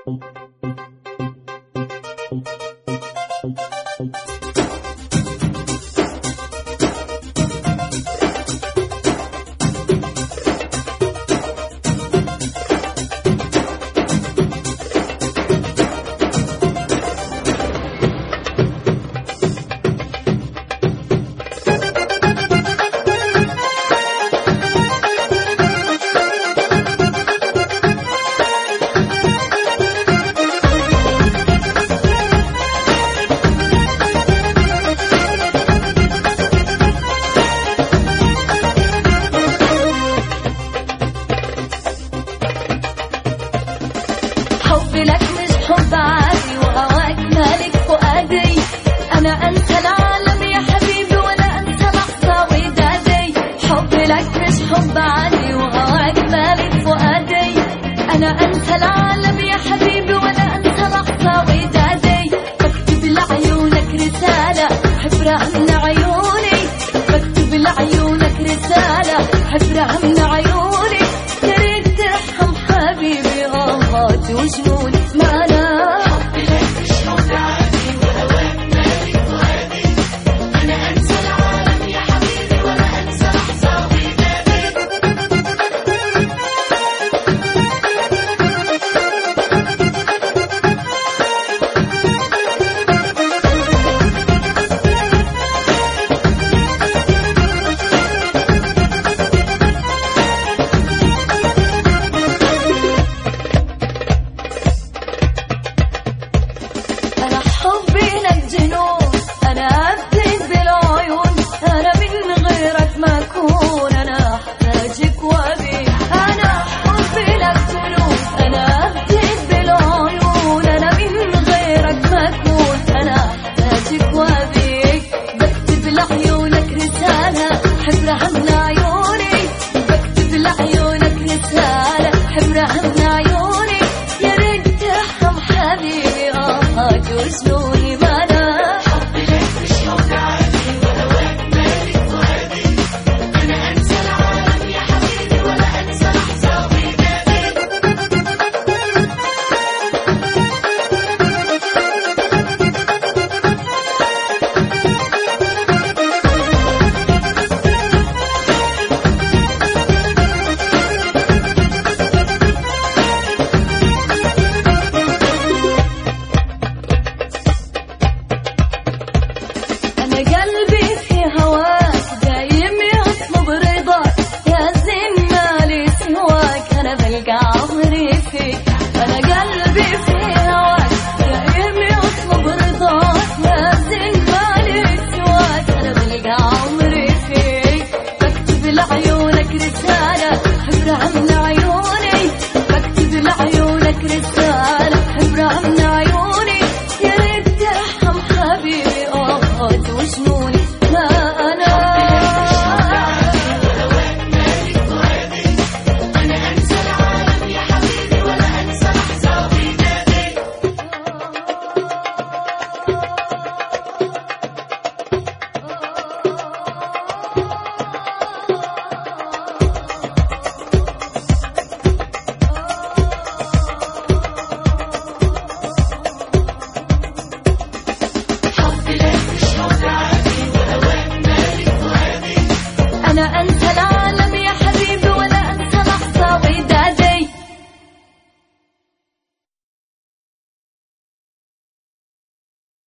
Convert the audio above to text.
حبي لك مش حب عادي وهواك مالك فؤادي. أنا أنسى العالم يا حبيبي ولا أنسى لحظة ودادي. حبي لك مش حب عادي وهواك مالك فؤادي. أنا أنسى العالم يا حبيبي ولا أنسى لحظة ودادي. بكتب لعيونك رسالة حبرها من عيوني. بكتب لعيونك رسالة حبرها من عيوني. يا ريت ترحم حبيبي غلط وجنوني. ما أنا حبي لك مش حب عادي وهواك مالك فؤادي. أنا أنسى العالم يا حبيبي ولا أنسى لحظة ودادي. أنا حبي لك جنون. أنا أبدد بالعيون. أنا من غيرك ما أكون. أنا أحتاجك وأبيك. أنا حبي لك جنون. أنا أبدد بالعيون. أنا من غيرك ما أكون. أنا أحتاجك وأبيك. بكتب لعيونك رسالة حبرها من عيوني. بكتب لعيونك رسالة حبرها من عيوني. يا ريت ترحم حبيبي وجنوني. ما أنا حبي لك مش حب عادي وهواك مالك فؤادي. أنا أنسى العالم يا حبيبي ولا أنسى لحظة ودادي. أنا قلبي في هواك دايم يطلب رضاك. يا زين مالي سواك. أنا بلقى عمري فيك. أنا قلبي في هواك دايم يطلب رضاك. يا زين مالي سواك. أنا بلقى عمري فيك. بكتب لعيونك رسالة حبرها من عيوني. بكتب لعيونك رسالة حبرها من عيوني.